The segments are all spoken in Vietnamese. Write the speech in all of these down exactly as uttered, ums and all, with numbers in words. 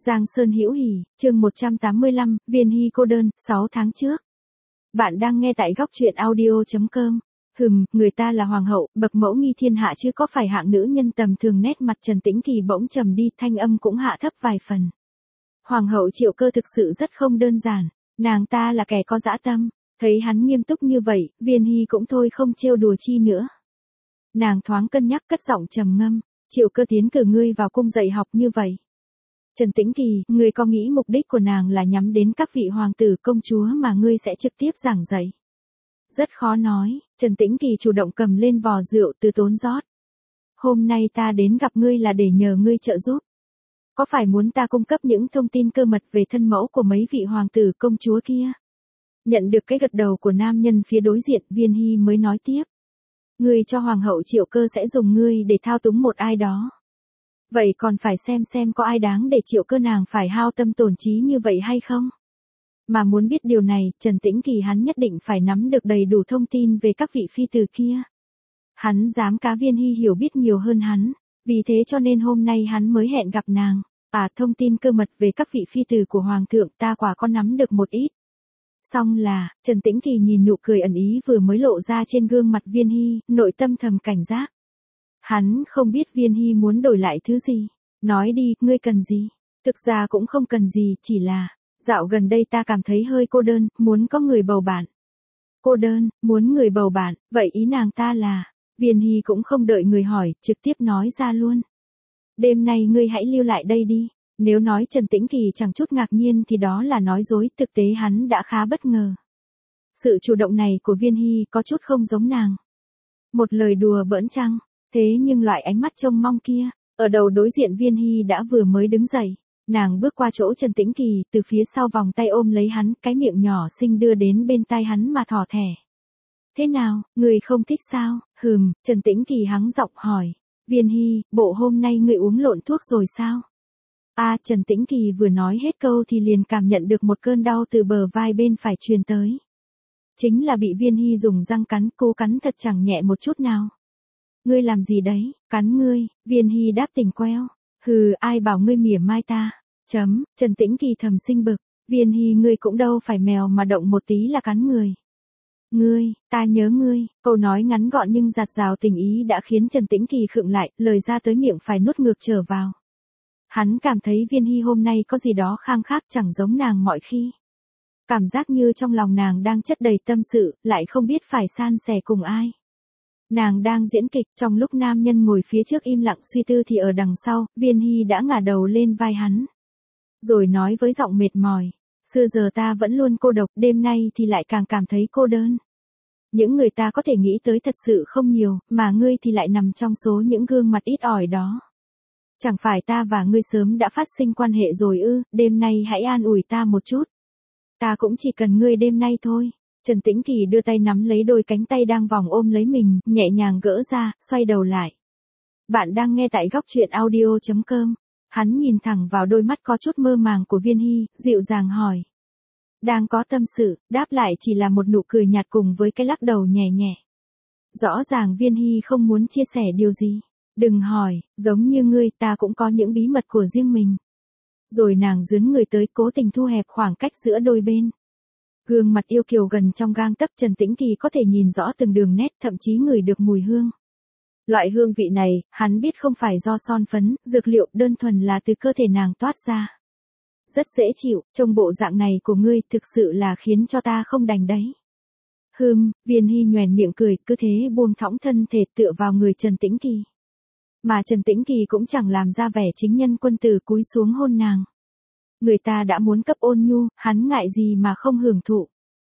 Giang Sơn Hữu Hỉ, chương một trăm tám mươi lăm, Viên Hy cô đơn, sáu tháng trước. Bạn đang nghe tại góc truyện audio chấm com. Hừm, người ta là hoàng hậu, bậc mẫu nghi thiên hạ chứ có phải hạng nữ nhân tầm thường. Nét mặt Trần Tĩnh Kỳ bỗng trầm đi, thanh âm cũng hạ thấp vài phần. Hoàng hậu Triệu Cơ thực sự rất không đơn giản, nàng ta là kẻ có dã tâm. Thấy hắn nghiêm túc như vậy, Viên Hy cũng thôi không trêu đùa chi nữa. Nàng thoáng cân nhắc cất giọng trầm ngâm, Triệu Cơ tiến cử ngươi vào cung dạy học như vậy. Trần Tĩnh Kỳ, ngươi có nghĩ mục đích của nàng là nhắm đến các vị hoàng tử công chúa mà ngươi sẽ trực tiếp giảng dạy? Rất khó nói, Trần Tĩnh Kỳ chủ động cầm lên vò rượu từ tốn rót. Hôm nay ta đến gặp ngươi là để nhờ ngươi trợ giúp. Có phải muốn ta cung cấp những thông tin cơ mật về thân mẫu của mấy vị hoàng tử công chúa kia? Nhận được cái gật đầu của nam nhân phía đối diện, Viên Hy mới nói tiếp. Ngươi cho hoàng hậu Triệu Cơ sẽ dùng ngươi để thao túng một ai đó. Vậy còn phải xem xem có ai đáng để Triệu Cơ nàng phải hao tâm tổn trí như vậy hay không? Mà muốn biết điều này, Trần Tĩnh Kỳ hắn nhất định phải nắm được đầy đủ thông tin về các vị phi tử kia. Hắn dám cá Viên Hy hiểu biết nhiều hơn hắn, vì thế cho nên hôm nay hắn mới hẹn gặp nàng. À, thông tin cơ mật về các vị phi tử của hoàng thượng ta quả có nắm được một ít. Xong là, Trần Tĩnh Kỳ nhìn nụ cười ẩn ý vừa mới lộ ra trên gương mặt Viên Hy, nội tâm thầm cảnh giác. Hắn không biết Viên Hy muốn đổi lại thứ gì. Nói đi, ngươi cần gì? Thực ra cũng không cần gì, chỉ là, dạo gần đây ta cảm thấy hơi cô đơn, muốn có người bầu bạn. Cô đơn, muốn người bầu bạn, vậy ý nàng ta là, Viên Hy cũng không đợi người hỏi, trực tiếp nói ra luôn. Đêm nay ngươi hãy lưu lại đây đi. Nếu nói Trần Tĩnh Kỳ chẳng chút ngạc nhiên thì đó là nói dối, thực tế hắn đã khá bất ngờ. Sự chủ động này của Viên Hy có chút không giống nàng. Một lời đùa bỡn chăng, thế nhưng loại ánh mắt trông mong kia, ở đầu đối diện Viên Hy đã vừa mới đứng dậy. Nàng bước qua chỗ Trần Tĩnh Kỳ, từ phía sau vòng tay ôm lấy hắn, cái miệng nhỏ xinh đưa đến bên tai hắn mà thỏ thẻ. Thế nào, người không thích sao? Hừm, Trần Tĩnh Kỳ hắng giọng hỏi. Viên Hy, bộ hôm nay người uống lộn thuốc rồi sao? À, Trần Tĩnh Kỳ vừa nói hết câu thì liền cảm nhận được một cơn đau từ bờ vai bên phải truyền tới. Chính là bị Viên Hy dùng răng cắn, cố cắn thật chẳng nhẹ một chút nào. Ngươi làm gì đấy, cắn ngươi? Viên Hy đáp tỉnh queo. Hừ, ai bảo ngươi mỉa mai ta? Chấm, Trần Tĩnh Kỳ thầm sinh bực. Viên Hy ngươi cũng đâu phải mèo mà động một tí là cắn người. Ngươi, ta nhớ ngươi, câu nói ngắn gọn nhưng dạt dào tình ý đã khiến Trần Tĩnh Kỳ khựng lại, lời ra tới miệng phải nuốt ngược trở vào. Hắn cảm thấy Viên Hy hôm nay có gì đó khang khác chẳng giống nàng mọi khi. Cảm giác như trong lòng nàng đang chất đầy tâm sự, lại không biết phải san sẻ cùng ai. Nàng đang diễn kịch, trong lúc nam nhân ngồi phía trước im lặng suy tư thì ở đằng sau, Viên Hy đã ngả đầu lên vai hắn. Rồi nói với giọng mệt mỏi, xưa giờ ta vẫn luôn cô độc, đêm nay thì lại càng cảm thấy cô đơn. Những người ta có thể nghĩ tới thật sự không nhiều, mà ngươi thì lại nằm trong số những gương mặt ít ỏi đó. Chẳng phải ta và ngươi sớm đã phát sinh quan hệ rồi ư, đêm nay hãy an ủi ta một chút. Ta cũng chỉ cần ngươi đêm nay thôi. Trần Tĩnh Kỳ đưa tay nắm lấy đôi cánh tay đang vòng ôm lấy mình, nhẹ nhàng gỡ ra, xoay đầu lại. Bạn đang nghe tại góc truyện audio chấm com. Hắn nhìn thẳng vào đôi mắt có chút mơ màng của Viên Hy, dịu dàng hỏi. Đang có tâm sự, đáp lại chỉ là một nụ cười nhạt cùng với cái lắc đầu nhẹ nhẹ. Rõ ràng Viên Hy không muốn chia sẻ điều gì. Đừng hỏi, giống như ngươi ta cũng có những bí mật của riêng mình. Rồi nàng dướn người tới cố tình thu hẹp khoảng cách giữa đôi bên. Gương mặt yêu kiều gần trong gang tấc Trần Tĩnh Kỳ có thể nhìn rõ từng đường nét, thậm chí ngửi được mùi hương. Loại hương vị này, hắn biết không phải do son phấn, dược liệu, đơn thuần là từ cơ thể nàng toát ra. Rất dễ chịu, trông bộ dạng này của ngươi thực sự là khiến cho ta không đành đấy. Hừm, Viên Hy nhoẻn miệng cười, cứ thế buông thõng thân thể tựa vào người Trần Tĩnh Kỳ. Mà Trần Tĩnh Kỳ cũng chẳng làm ra vẻ chính nhân quân tử cúi xuống hôn nàng. Người ta đã muốn cấp ôn nhu, hắn ngại gì mà không hưởng thụ.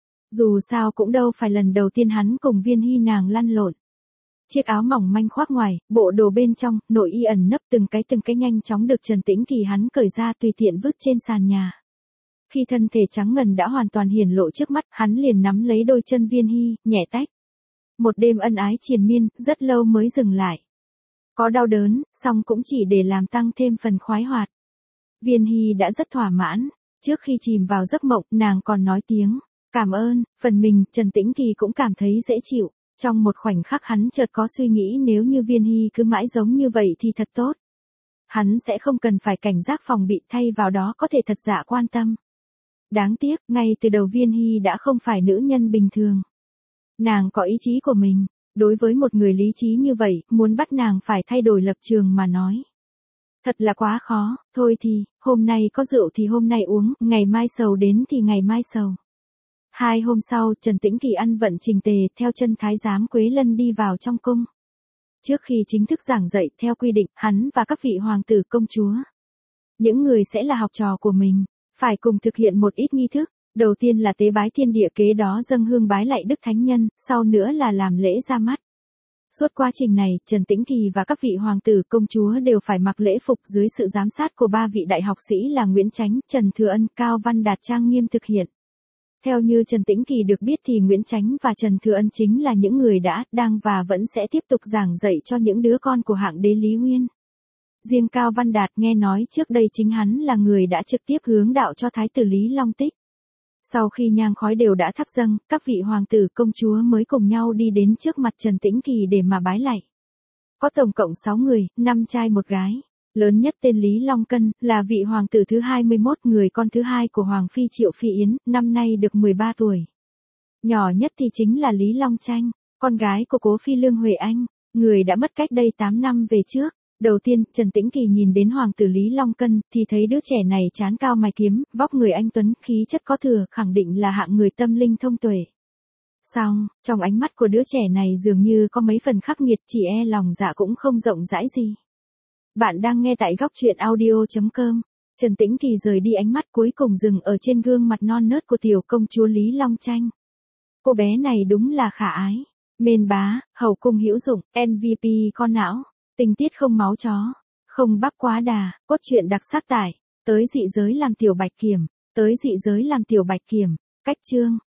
Dù sao cũng đâu phải lần đầu tiên hắn cùng Viên Hy nàng lăn lộn. Chiếc áo mỏng manh khoác ngoài, bộ đồ bên trong, nội y ẩn nấp từng cái từng cái nhanh chóng được Trần Tĩnh Kỳ hắn cởi ra tùy tiện vứt trên sàn nhà. Khi thân thể trắng ngần đã hoàn toàn hiển lộ trước mắt, hắn liền nắm lấy đôi chân Viên Hy, nhẹ tách. Một đêm ân ái triền miên, rất lâu mới dừng lại. Có đau đớn, song cũng chỉ để làm tăng thêm phần khoái hoạt. Viên Hy đã rất thỏa mãn, trước khi chìm vào giấc mộng, nàng còn nói tiếng, cảm ơn, phần mình, Trần Tĩnh Kỳ cũng cảm thấy dễ chịu. Trong một khoảnh khắc hắn chợt có suy nghĩ nếu như Viên Hy cứ mãi giống như vậy thì thật tốt. hắn sẽ không cần phải cảnh giác phòng bị, thay vào đó có thể thật dạ quan tâm. Đáng tiếc, ngay từ đầu Viên Hy đã không phải nữ nhân bình thường. Nàng có ý chí của mình, đối với một người lý trí như vậy, muốn bắt nàng phải thay đổi lập trường mà nói. Thật là quá khó, thôi thì, hôm nay có rượu thì hôm nay uống, ngày mai sầu đến thì ngày mai sầu. Hai hôm sau, Trần Tĩnh Kỳ ăn vận trình tề, theo chân thái giám Quế Lân đi vào trong cung. Trước khi chính thức giảng dạy, theo quy định, hắn và các vị hoàng tử công chúa, những người sẽ là học trò của mình, phải cùng thực hiện một ít nghi thức. Đầu tiên là tế bái thiên địa, kế đó dâng hương bái lạy Đức Thánh Nhân, sau nữa là làm lễ ra mắt. Suốt quá trình này, Trần Tĩnh Kỳ và các vị hoàng tử công chúa đều phải mặc lễ phục dưới sự giám sát của ba vị đại học sĩ là Nguyễn Chánh, Trần Thừa Ân, Cao Văn Đạt trang nghiêm thực hiện. Theo như Trần Tĩnh Kỳ được biết thì Nguyễn Chánh và Trần Thừa Ân chính là những người đã, đang và vẫn sẽ tiếp tục giảng dạy cho những đứa con của hạng đế Lý Nguyên. Riêng Cao Văn Đạt nghe nói trước đây chính hắn là người đã trực tiếp hướng đạo cho Thái tử Lý Long Tích. Sau khi nhang khói đều đã thắp dâng, các vị hoàng tử công chúa mới cùng nhau đi đến trước mặt Trần Tĩnh Kỳ để mà bái lạy. Có tổng cộng sáu người, năm trai một gái. Lớn nhất tên Lý Long Cân, là vị hoàng tử thứ hai mươi mốt, người con thứ hai của Hoàng Phi Triệu Phi Yến, năm nay được mười ba tuổi. Nhỏ nhất thì chính là Lý Long Tranh, con gái của Cố Phi Lương Huệ Anh, người đã mất cách đây tám năm về trước. Đầu tiên, Trần Tĩnh Kỳ nhìn đến hoàng tử Lý Long Cân, thì thấy đứa trẻ này trán cao mày kiếm, vóc người anh tuấn, khí chất có thừa, khẳng định là hạng người tâm linh thông tuệ. Song, trong ánh mắt của đứa trẻ này dường như có mấy phần khắc nghiệt, chỉ e lòng dạ cũng không rộng rãi gì. Bạn đang nghe tại góc truyện audio chấm com. Trần Tĩnh Kỳ rời đi, ánh mắt cuối cùng dừng ở trên gương mặt non nớt của tiểu công chúa Lý Long Tranh. Cô bé này đúng là khả ái, mên bá, hậu cung hữu dụng, em vê pê con não. Tình tiết không máu chó, không bắp quá đà, cốt truyện đặc sắc tải, tới dị giới làm tiểu bạch kiểm, tới dị giới làm tiểu bạch kiểm, cách chương.